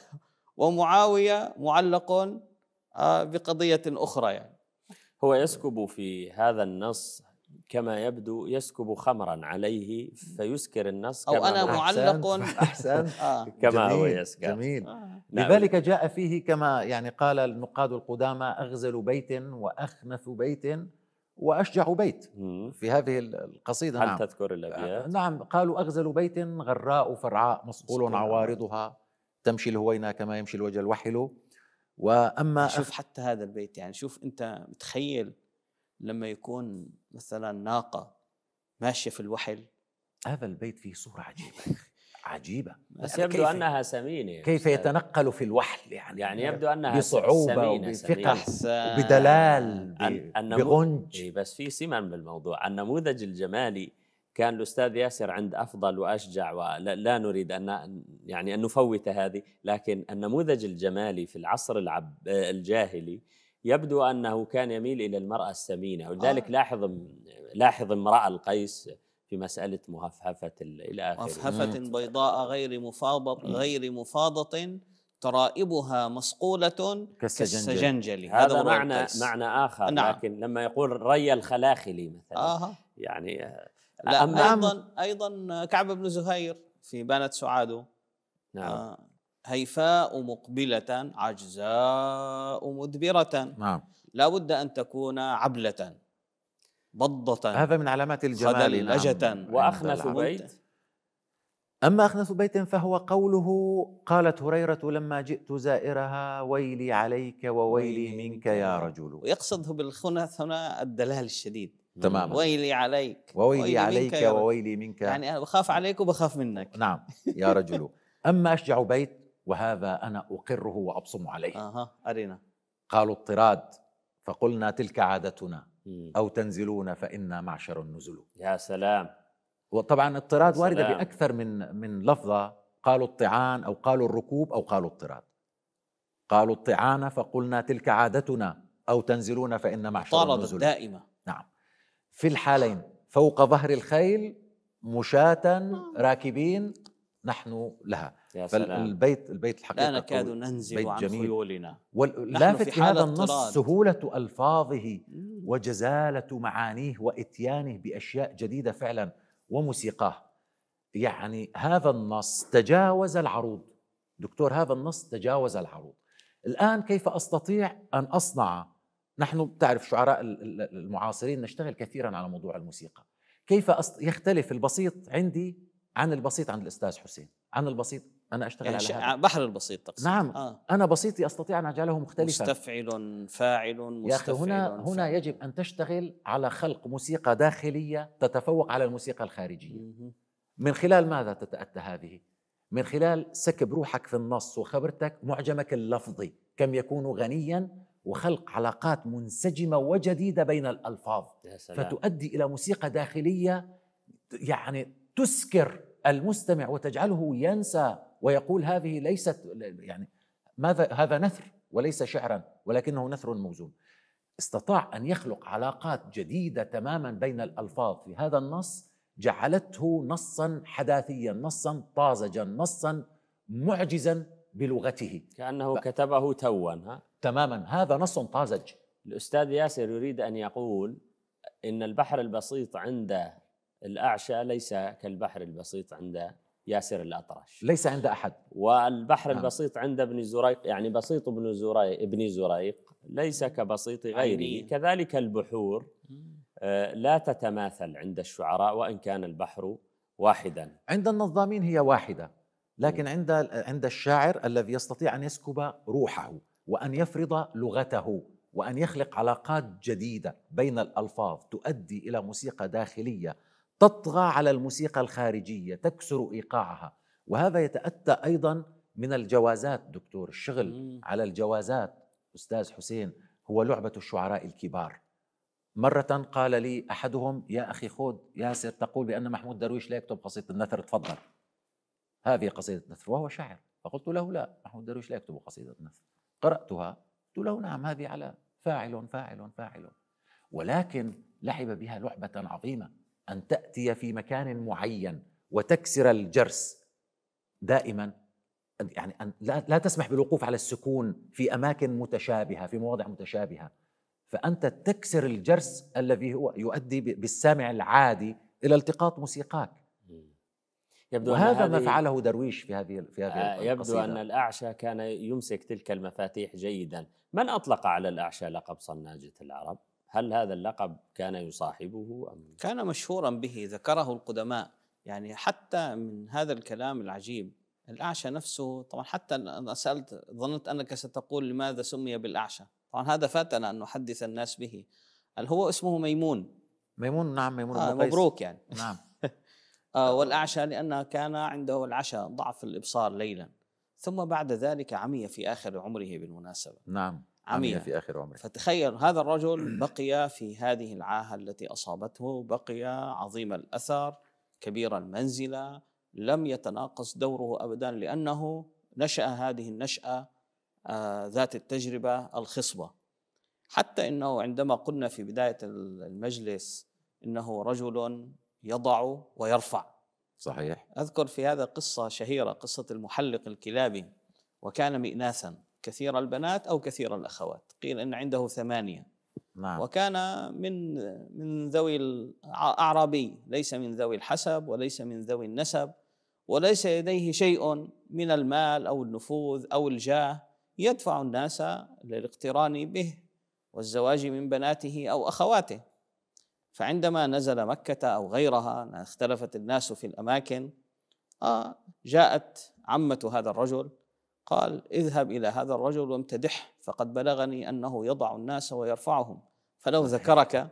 ومعاوية معلق آه بقضية أخرى. يعني هو يسكب في هذا النص كما يبدو يسكب خمرا عليه فيسكر النص، أو كما أنا هو معلق أحسن آه كما جميل هو يسكر. جميل. آه. لذلك جاء فيه كما يعني قال النقاد القدامى: أغزل بيت وأخنث بيت وأشجع بيت في هذه القصيدة. هل نعم تذكر الأبيات؟ نعم، قالوا: أغزل بيت غراء فرعاء مصقول عوارضها تمشي الهوينة كما يمشي الوجه الوحل. وأما شوف أخ... حتى هذا البيت، يعني شوف أنت متخيل لما يكون مثلا ناقة ماشية في الوحل، هذا البيت فيه صورة عجيبة عجيبة، بس يبدو كيف أنها سمينة، كيف يتنقل في الوحل، يعني يعني يبدو أنها بصعوبة وبثقة وبدلال بغنج. بس في سمن بالموضوع. النموذج الجمالي كان الأستاذ ياسر عند أفضل وأشجع، ولا نريد أن يعني أن نفوت هذه، لكن النموذج الجمالي في العصر العب الجاهلي يبدو أنه كان يميل إلى المرأة السمينة، ولذلك آه. لاحظ لاحظ امرأة القيس في مسألة مهفهفة إلى آخره، مهفهفة بيضاء غير مفاضة غير مفاضة ترائبها مسقولة كالسجنجل. هذا معنى معنى آخر. نعم. لكن لما يقول ري الخلاخلي مثلا آه. يعني لا أما أيضا أيضا كعب بن زهير في بانت سعاده. نعم. آه هيفاء مقبلة عجزاء مدبرة. نعم. لا بد أن تكون عبلة بضة، هذا من علامات الجمال. نعم. وأخنث بيت. أما أخنث بيت فهو قوله: قالت هريرة لما جئت زائرها: ويلي عليك وويلي منك يا رجل. ويقصده بالخنث هنا الدلال الشديد. تمام. ويلي عليك وويلي, وويلي عليك وويلي منك، يعني أنا بخاف عليك وبخاف منك. نعم يا رجل. أما أشجع بيت، وهذا أنا أقره وأبصم عليه. أها أرنا. قالوا اضطراد فقلنا تلك عادتنا، أو تنزلون فإنا معشر النزل. يا سلام. وطبعا اضطراد واردة بأكثر من من لفظة. قالوا الطعان أو قالوا الركوب أو قالوا اضطراد. قالوا الطعان فقلنا تلك عادتنا، أو تنزلون فإنا معشر النزل. دائمة. نعم. في الحالين فوق ظهر الخيل مشاة راكبين نحن لها. فالبيت البيت الحقيقة لا نكاد ننزل عن خيولنا. واللافت في هذا النص سهولة ألفاظه وجزالة معانيه وإتيانه بأشياء جديدة فعلا وموسيقاه. يعني هذا النص تجاوز العروض دكتور، هذا النص تجاوز العروض. الآن كيف أستطيع أن أصنع؟ نحن تعرف شعراء المعاصرين نشتغل كثيرا على موضوع الموسيقى. كيف يختلف البسيط عندي عن البسيط عند الأستاذ حسين، عن البسيط أنا أشتغل يعني على هذا بحر البسيط تقصد. نعم. آه. أنا بسيطي أستطيع أن أجعله مختلفا. مستفعل فاعل مستفعل. يا أخي هنا هنا فاعل. يجب أن تشتغل على خلق موسيقى داخلية تتفوق على الموسيقى الخارجية. من خلال ماذا تتأتى هذه؟ من خلال سكب روحك في النص وخبرتك، معجمك اللفظي كم يكون غنيا، وخلق علاقات منسجمة وجديدة بين الألفاظ، فتؤدي إلى موسيقى داخلية يعني تسكر المستمع وتجعله ينسى ويقول هذه ليست يعني ماذا هذا نثر وليس شعرا، ولكنه نثر موزون. استطاع أن يخلق علاقات جديدة تماما بين الألفاظ في هذا النص، جعلته نصا حداثيا، نصا طازجا، نصا معجزا بلغته، كأنه ف... كتبه توا. ها؟ تماما، هذا نص طازج. الأستاذ ياسر يريد أن يقول إن البحر البسيط عند الأعشى ليس كالبحر البسيط عند ياسر الأطرش، ليس عند أحد. والبحر نعم. البسيط عند ابن زريق، يعني بسيط ابن زريق ابن زريق ليس كبسيط غيره. كذلك البحور لا تتماثل عند الشعراء وإن كان البحر واحدا. عند النظامين هي واحدة، لكن عند عند الشاعر الذي يستطيع أن يسكب روحه وأن يفرض لغته وأن يخلق علاقات جديدة بين الألفاظ تؤدي إلى موسيقى داخلية تطغى على الموسيقى الخارجية، تكسر إيقاعها. وهذا يتأتى أيضا من الجوازات دكتور. الشغل على الجوازات أستاذ حسين هو لعبة الشعراء الكبار. مرة قال لي أحدهم: يا أخي خذ ياسر تقول بأن محمود درويش لا يكتب قصيدة النثر، تفضل هذه قصيدة نثر، وهو شاعر. فقلت له: لا، محمود درويش لا يكتب قصيدة نثر. قرأتها قلت له: نعم، هذه على فاعل فاعل فاعل. ولكن لعب بها لعبة عظيمة، أن تأتي في مكان معين وتكسر الجرس دائما، يعني أن لا, لا تسمح بالوقوف على السكون في أماكن متشابهة في مواضع متشابهة، فأنت تكسر الجرس الذي هو يؤدي بالسامع العادي إلى التقاط موسيقاك. يبدو وهذا أن ما فعله درويش في هذه في هذه آه يبدو القصيدة. أن الأعشى كان يمسك تلك المفاتيح جيدا. من أطلق على الأعشى لقب صناجة العرب؟ هل هذا اللقب كان يصاحبه أم؟ كان مشهورا به، ذكره القدماء. يعني حتى من هذا الكلام العجيب الأعشى نفسه، طبعا حتى أنا سألت ظننت أنك ستقول لماذا سمي بالأعشى، طبعا هذا فاتنا أن نحدث الناس به. هل هو اسمه ميمون؟ ميمون، نعم، ميمون آه مبروك يعني. نعم. آه والأعشى لأنه كان عنده العشاء، ضعف الإبصار ليلا، ثم بعد ذلك عمي في آخر عمره بالمناسبة. نعم، عمي في آخر عمره. فتخيل هذا الرجل بقي في هذه العاهة التي أصابته، بقي عظيم الأثر كبير المنزلة، لم يتناقص دوره أبدا، لأنه نشأ هذه النشأة آه ذات التجربة الخصبة. حتى إنه عندما قلنا في بداية المجلس إنه رجل يضع ويرفع. صحيح. أذكر في هذا قصة شهيرة، قصة المحلق الكلابي، وكان مئناثا كثير البنات أو كثير الأخوات، قيل إن عنده ثمانية. نعم. وكان من من ذوي الأعرابي، ليس من ذوي الحسب وليس من ذوي النسب، وليس لديه شيء من المال أو النفوذ أو الجاه يدفع الناس للاقتران به والزواج من بناته أو أخواته. فعندما نزل مكة أو غيرها، اختلفت الناس في الأماكن، آه جاءت عمة هذا الرجل، قال اذهب إلى هذا الرجل وامتدحه، فقد بلغني أنه يضع الناس ويرفعهم، فلو ذكرك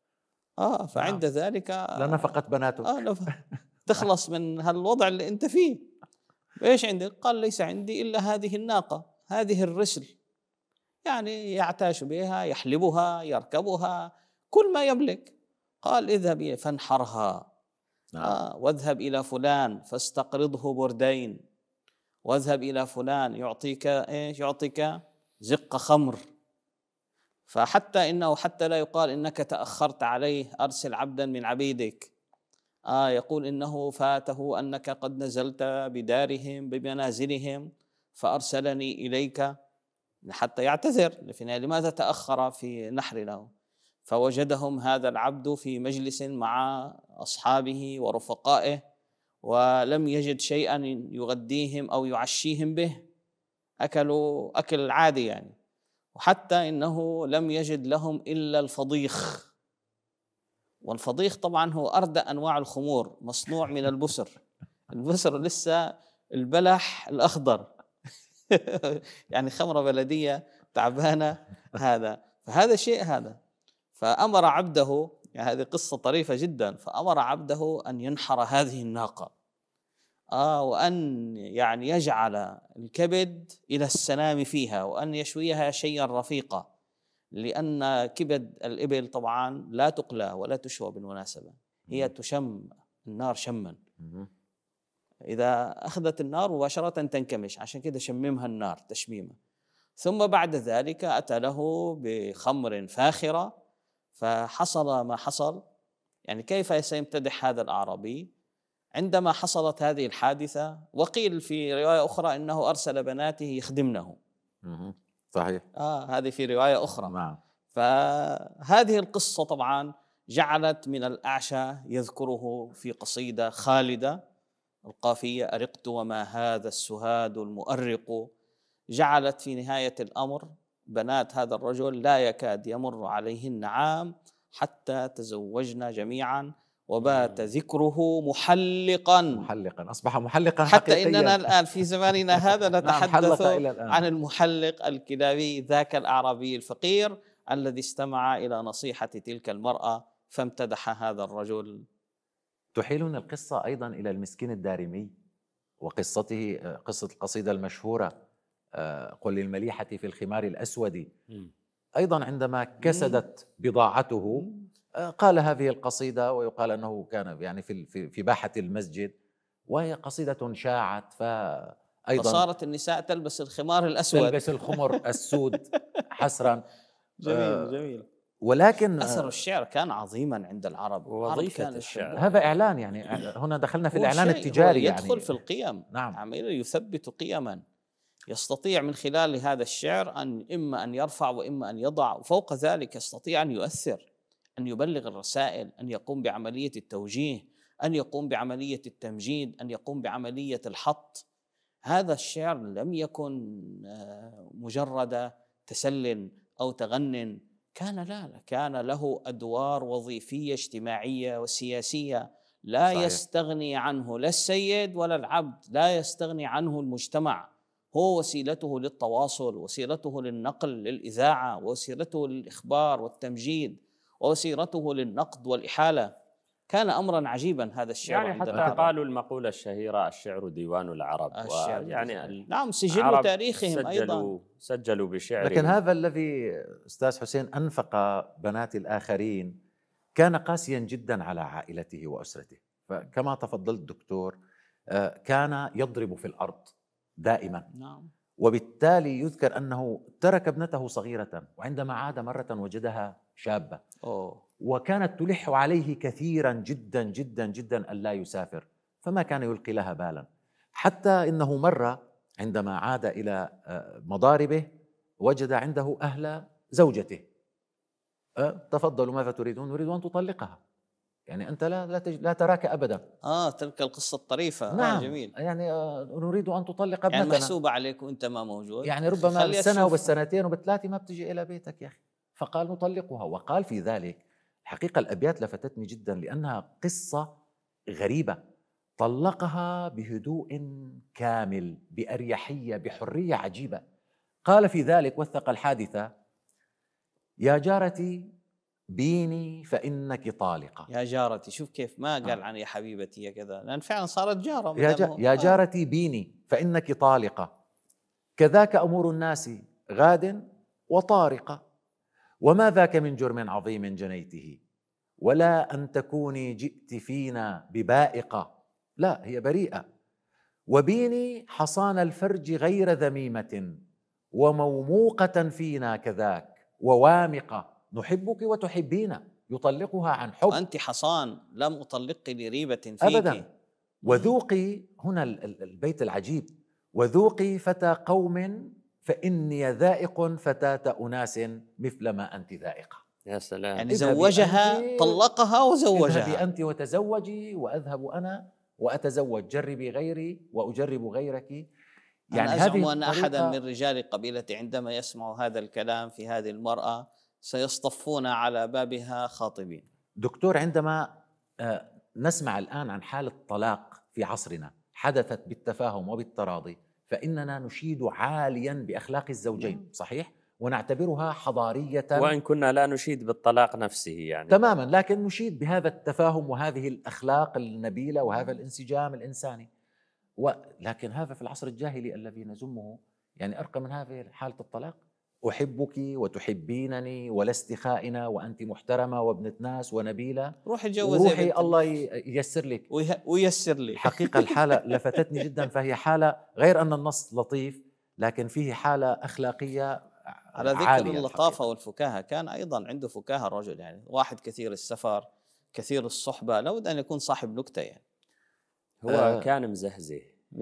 آه فعند نعم. ذلك لنفقت بناتك. آه تخلص من هالوضع اللي أنت فيه. إيش عندك؟ قال ليس عندي إلا هذه الناقة، هذه الرسل، يعني يعتاش بها، يحلبها، يركبها، كل ما يملك. قال اذهب فانحرها. نعم. آه واذهب إلى فلان فاستقرضه بردين، واذهب إلى فلان يعطيك إيش؟ يعطيك زق خمر. فحتى إنه حتى لا يقال إنك تأخرت عليه أرسل عبدا من عبيدك. آه يقول إنه فاته أنك قد نزلت بدارهم بمنازلهم فأرسلني إليك حتى يعتذر، لماذا تأخر في نحر له. فوجدهم هذا العبد في مجلس مع أصحابه ورفقائه، ولم يجد شيئا يغديهم أو يعشيهم به، أكلوا أكل عادي يعني. وحتى إنه لم يجد لهم إلا الفضيخ، والفضيخ طبعا هو أردى أنواع الخمور، مصنوع من البسر. البسر لسه البلح الأخضر يعني خمرة بلدية تعبانة هذا. فهذا شيء هذا. فأمر عبده، يعني هذه قصة طريفة جدا، فأمر عبده أن ينحر هذه الناقة آه وأن يعني يجعل الكبد إلى السلام فيها، وأن يشويها شيئا رفيقا، لأن كبد الإبل طبعا لا تقلى ولا تشوى بالمناسبة، هي تشم النار شما، إذا أخذت النار مباشرة تنكمش، عشان كده شممها النار تشميمة. ثم بعد ذلك أتى له بخمر فاخرة، فحصل ما حصل. يعني كيف سيمتدح هذا الأعرابي عندما حصلت هذه الحادثة؟ وقيل في رواية أخرى إنه أرسل بناته يخدمنه. صحيح. آه هذه في رواية أخرى. نعم. فهذه القصة طبعا جعلت من الأعشى يذكره في قصيدة خالدة القافية: أرقت وما هذا السهاد المؤرق. جعلت في نهاية الأمر بنات هذا الرجل لا يكاد يمر عليهن عام حتى تزوجنا جميعا، وبات ذكره محلقا محلقا أصبح محلقا حتى حقيقيا. إننا الآن في زماننا هذا نتحدث نعم عن المحلق الكلابي، ذاك الأعرابي الفقير الذي استمع إلى نصيحة تلك المرأة فامتدح هذا الرجل. تحيلنا القصة أيضا إلى المسكين الدارمي وقصته، قصة القصيدة المشهورة قل للمليحة في الخمار الأسود. أيضا عندما كسدت بضاعته قال هذه القصيدة، ويقال أنه كان يعني في في باحة المسجد، وهي قصيدة شاعت، فأيضا فصارت النساء تلبس الخمار الأسود، تلبس الخمر السود حسرا. جميل جميل. ولكن أثر الشعر كان عظيما عند العرب. وظيفة الشعر هذا إعلان، يعني هنا دخلنا في الإعلان التجاري، يدخل يعني في القيم. نعم. يثبت قيما يستطيع من خلال هذا الشعر أن إما أن يرفع وإما أن يضع، وفوق ذلك يستطيع أن يؤثر، أن يبلغ الرسائل، أن يقوم بعملية التوجيه، أن يقوم بعملية التمجيد، أن يقوم بعملية الحط. هذا الشعر لم يكن مجرد تسل أو تغن، كان لا كان له أدوار وظيفية اجتماعية وسياسية لا صحيح. يستغني عنه لا السيد ولا العبد، لا يستغني عنه المجتمع. هو وسيلته للتواصل، وسيلته للنقل للإذاعة، وسيلته للإخبار والتمجيد، ووسيلته للنقد والإحالة. كان أمرا عجيبا هذا الشعر. يعني حتى العرب. قالوا المقولة الشهيرة الشعر ديوان العرب، يعني نعم سجل تاريخهم سجلوا أيضا سجلوا بشعر. لكن هذا الذي أستاذ حسين أنفق بنات الآخرين كان قاسيا جدا على عائلته وأسرته، فكما تفضلت دكتور كان يضرب في الأرض دائما. نعم. وبالتالي يذكر أنه ترك ابنته صغيرة، وعندما عاد مرة وجدها شابة. أوه. وكانت تلح عليه كثيرا جدا جدا جدا ألا يسافر، فما كان يلقي لها بالا، حتى إنه مرة عندما عاد إلى مضاربه وجد عنده أهل زوجته. تفضلوا ماذا تريدون؟ نريد أن تطلقها، يعني أنت لا لا, لا تراك أبدا. آه تلك القصة الطريفة. نعم. آه جميل. يعني آه نريد أن تطلق ابنتنا، يعني محسوبة عليك وأنت ما موجود، يعني ربما بالسنة وبالسنتين وبالثلاثة ما بتجي إلى بيتك يا أخي، فقال نطلقها. وقال في ذلك حقيقة الأبيات لفتتني جدا لأنها قصة غريبة. طلقها بهدوء كامل، بأريحية، بحرية عجيبة. قال في ذلك وثق الحادثة: يا جارتي بيني فإنك طالقة. يا جارتي، شوف كيف ما قال آه. عن يا حبيبتي يا كذا، لأن فعلا صارت جارة. يا, جا يا جارتي بيني فإنك طالقة، كذاك أمور الناس غاد وطارقة، وما ذاك من جرم عظيم جنيته، ولا أن تكوني جئت فينا ببائقة، لا هي بريئة. وبيني حصان الفرج غير ذميمة، وموموقة فينا كذاك، ووامقة نحبك وتحبينا. يطلقها عن حب. وأنت حصان لم أطلقك لريبة فيك أبدا. وذوقي، هنا البيت العجيب: وذوقي فتى قوم فإني ذائق فتاة أناس مثل ما أنت ذائقة. يا سلام. يعني زوجها، طلقها وزوجها. اذهبي أنت وتزوجي وأذهب أنا وأتزوج، جربي غيري وأجرب غيرك. يعني أنا أزعم أن أحدا من رجال قبيلتي عندما يسمع هذا الكلام في هذه المرأة سيصطفون على بابها خاطبين. دكتور، عندما نسمع الآن عن حالة طلاق في عصرنا حدثت بالتفاهم وبالتراضي، فإننا نشيد عاليا بأخلاق الزوجين، صحيح؟ ونعتبرها حضارية، وإن كنا لا نشيد بالطلاق نفسه يعني تماما، لكن نشيد بهذا التفاهم وهذه الأخلاق النبيلة وهذا الانسجام الإنساني. ولكن هذا في العصر الجاهلي الذي نزمه، يعني أرقى من هذه حالة الطلاق: أحبك وتحبينني ولست خائنة وأنت محترمة وابنة ناس ونبيلة، روحي جوزي، روحي الله ييسر لك وييسر لي. حقيقة الحالة لفتتني جدا، فهي حالة غير أن النص لطيف، لكن فيه حالة أخلاقية على ذكر اللطافة والفكاهة. كان أيضا عنده فكاهة الرجل، يعني واحد كثير السفر كثير الصحبة، لابد أن يكون صاحب نكتة. يعني هو آه كان مزهزه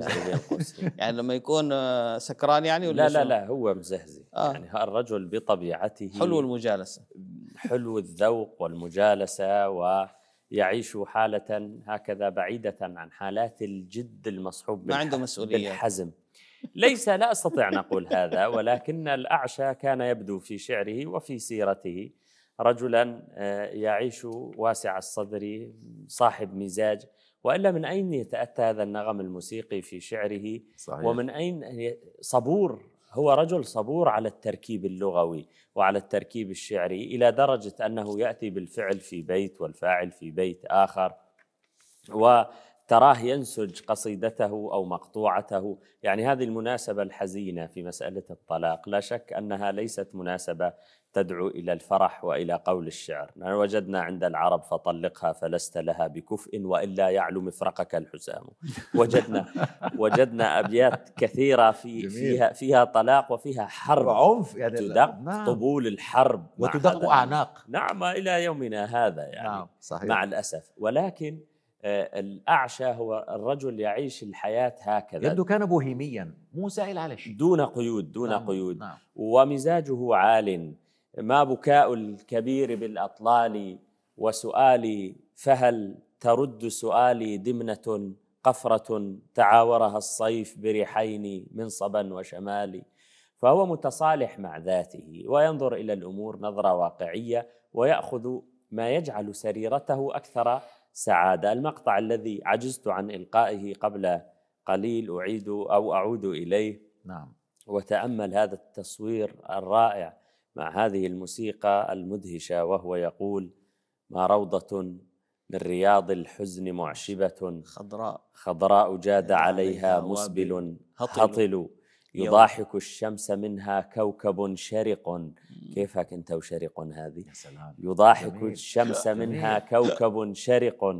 يعني لما يكون سكران يعني ولا لا لا لا هو مزهزه. آه. يعني الرجل بطبيعته حلو المجالسة، حلو الذوق والمجالسة، ويعيش حالة هكذا بعيدة عن حالات الجد المصحوب ما عنده مسؤولية بالحزم. ليس لا أستطيع أن أقول هذا، ولكن الأعشى كان يبدو في شعره وفي سيرته رجلا يعيش واسع الصدر صاحب مزاج. وإلا من أين يتأتى هذا النغم الموسيقي في شعره؟ صحيح. ومن أين صبور، هو رجل صبور على التركيب اللغوي وعلى التركيب الشعري، إلى درجة أنه يأتي بالفعل في بيت والفاعل في بيت آخر، و تراه ينسج قصيدته أو مقطوعته. يعني هذه المناسبة الحزينة في مسألة الطلاق لا شك أنها ليست مناسبة تدعو إلى الفرح وإلى قول الشعر. نحن وجدنا عند العرب فطلقها فلست لها بكفء وإلا يعلو مفرقك الحسام. وجدنا وجدنا أبيات كثيرة في فيها فيها طلاق وفيها حرب وعنف، يعني تدق نعم. طبول الحرب وتدق أعناق. نعم إلى يومنا هذا يعني. نعم صحيح. مع الأسف. ولكن الأعشى هو الرجل يعيش الحياة هكذا، يبدو كان بوهيميا مو سائل على شيء، دون قيود دون نعم. قيود نعم. ومزاجه عال. ما بكاء الكبير بالأطلال وسؤالي فهل ترد سؤالي دمنة قفرة تعاورها الصيف بريحين منصبا وشمالي. فهو متصالح مع ذاته وينظر إلى الأمور نظرة واقعية ويأخذ ما يجعل سريرته أكثر سعادة. المقطع الذي عجزت عن إلقائه قبل قليل أعيد أو أعود إليه. نعم. وتأمل هذا التصوير الرائع مع هذه الموسيقى المدهشة، وهو يقول: ما روضة من رياض الحزن معشبة خضراء خضراء جاد عليها مسبل هطل يضاحك الشمس منها كوكب شرق. كيفك أنت وشرق هذه؟ يضاحك جميل. الشمس منها كوكب شرق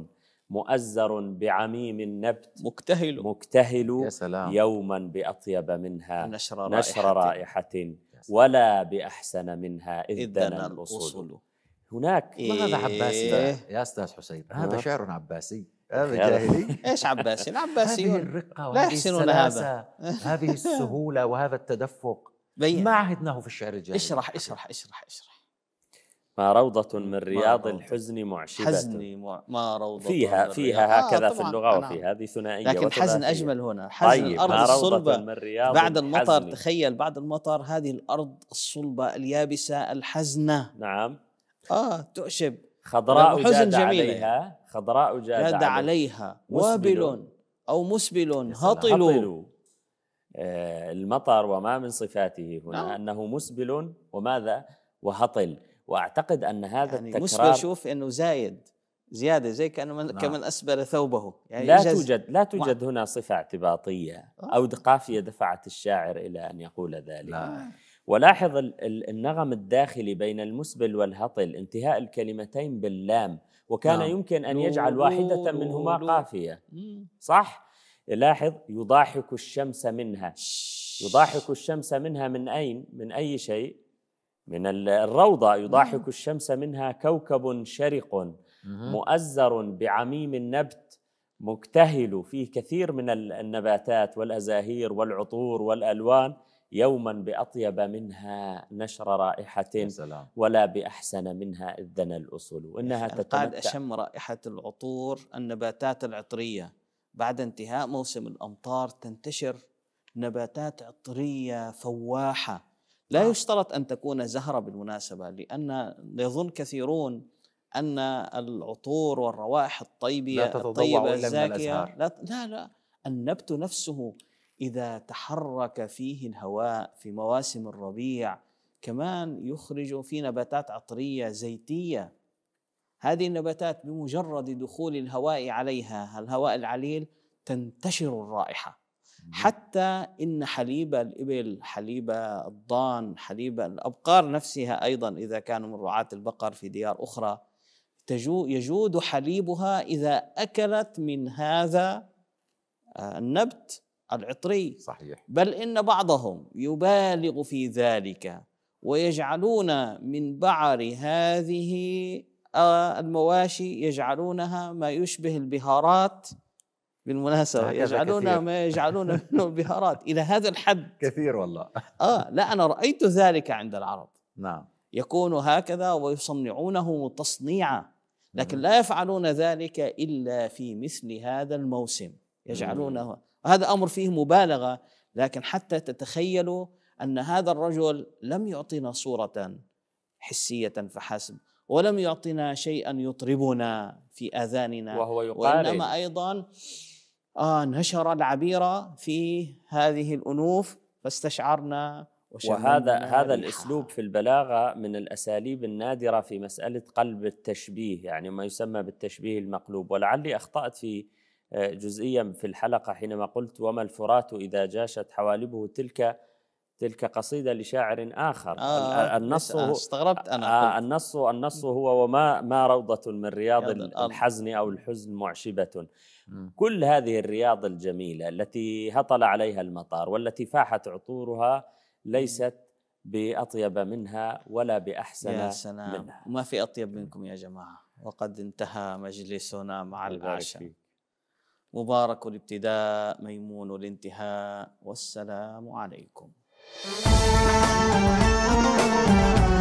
مؤزر بعميم النبت مكتهل مكتهل يوما بأطيب منها نشر, نشر رائحة ولا بأحسن منها إذ دنا الأصول. هناك ما هذا عباسي يا أستاذ حسين؟ هذا شعر عباسي، هذا جاهلي. ايش عباسي؟ العباسيون هذه الرقة وهذه السلاسة، هذه السهولة وهذا التدفق ما عهدناه في الشعر الجاهلي. اشرح اشرح اشرح اشرح. ما روضة من رياض الحزن معشبة. حزني ما روضة فيها فيها هكذا آه في اللغة وفي هذه ثنائية، لكن حزن أجمل هنا. حزن طيب الأرض الصلبة بعد المطر. تخيل بعد المطر هذه الأرض الصلبة اليابسة الحزنة. نعم. آه تعشب. خضراء جاد عليها خضراء جاد, جاد عليها وابل أو مسبل هطل. آه المطر وما من صفاته هنا نعم. أنه مسبل وماذا وهطل. وأعتقد أن هذا يعني التكرار مسبل شوف أنه زايد زيادة زي كأنه من نعم. كمن أسبل ثوبه. يعني لا توجد لا توجد هنا صفة اعتباطية أو قافية دفعت الشاعر إلى أن يقول ذلك. لا. ولاحظ النغم الداخلي بين المسبل والهطل، انتهاء الكلمتين باللام، وكان نعم. يمكن أن يجعل واحدة منهما قافية. صح؟ لاحظ: يضاحك الشمس منها. يضاحك الشمس منها من أين؟ من أي شيء؟ من الروضة. يضاحك الشمس منها كوكب شرق مؤزر بعميم النبت مكتهل، فيه كثير من النباتات والأزاهير والعطور والألوان. يوما بأطيب منها نشر رائحة ولا بأحسن منها إذ دنا الأصول. وإنها قاعد أشم رائحة العطور النباتات العطرية. بعد انتهاء موسم الأمطار تنتشر نباتات عطرية فواحة. لا يشترط أن تكون زهرة بالمناسبة، لأن يظن كثيرون أن العطور والروائح الطيبة الطيبة الزاكية لا, لا لا النبت نفسه إذا تحرك فيه الهواء في مواسم الربيع كمان يخرج في نباتات عطرية زيتية. هذه النباتات بمجرد دخول الهواء عليها، الهواء العليل، تنتشر الرائحة. حتى إن حليب الإبل، حليب الضان، حليب الأبقار نفسها أيضا إذا كانوا من رعاة البقر في ديار أخرى يجود حليبها إذا أكلت من هذا النبت العطري. صحيح. بل إن بعضهم يبالغ في ذلك ويجعلون من بعر هذه المواشي يجعلونها ما يشبه البهارات. بالمناسبة يجعلون ما يجعلون منه البهارات إلى هذا الحد. كثير والله. آه لا أنا رأيت ذلك عند العرب. نعم. يكون هكذا ويصنعونه تصنيعا، لكن لا يفعلون ذلك إلا في مثل هذا الموسم. يجعلونه، هذا أمر فيه مبالغة، لكن حتى تتخيلوا أن هذا الرجل لم يعطينا صورة حسية فحسب، ولم يعطينا شيئا يطربنا في آذاننا، وهو يقارن. وإنما أيضا آه نشر العبير في هذه الأنوف فاستشعرنا. وهذا هذا الأسلوب في البلاغة من الأساليب النادرة في مسألة قلب التشبيه، يعني ما يسمى بالتشبيه المقلوب. ولعلي أخطأت في جزئيا في الحلقة حينما قلت وما الفرات إذا جاشت حوالبه، تلك تلك قصيدة لشاعر آخر. آه النص آه استغربت أنا. آه النص النص هو وما ما روضة من رياض الحزن أو الحزن معشبة. كل هذه الرياض الجميلة التي هطل عليها المطار والتي فاحت عطورها ليست بأطيب منها ولا بأحسن يا سلام منها. ما في أطيب منكم يا جماعة. وقد انتهى مجلسنا مع العشاء. مبارك الابتداء ميمون الانتهاء، والسلام عليكم.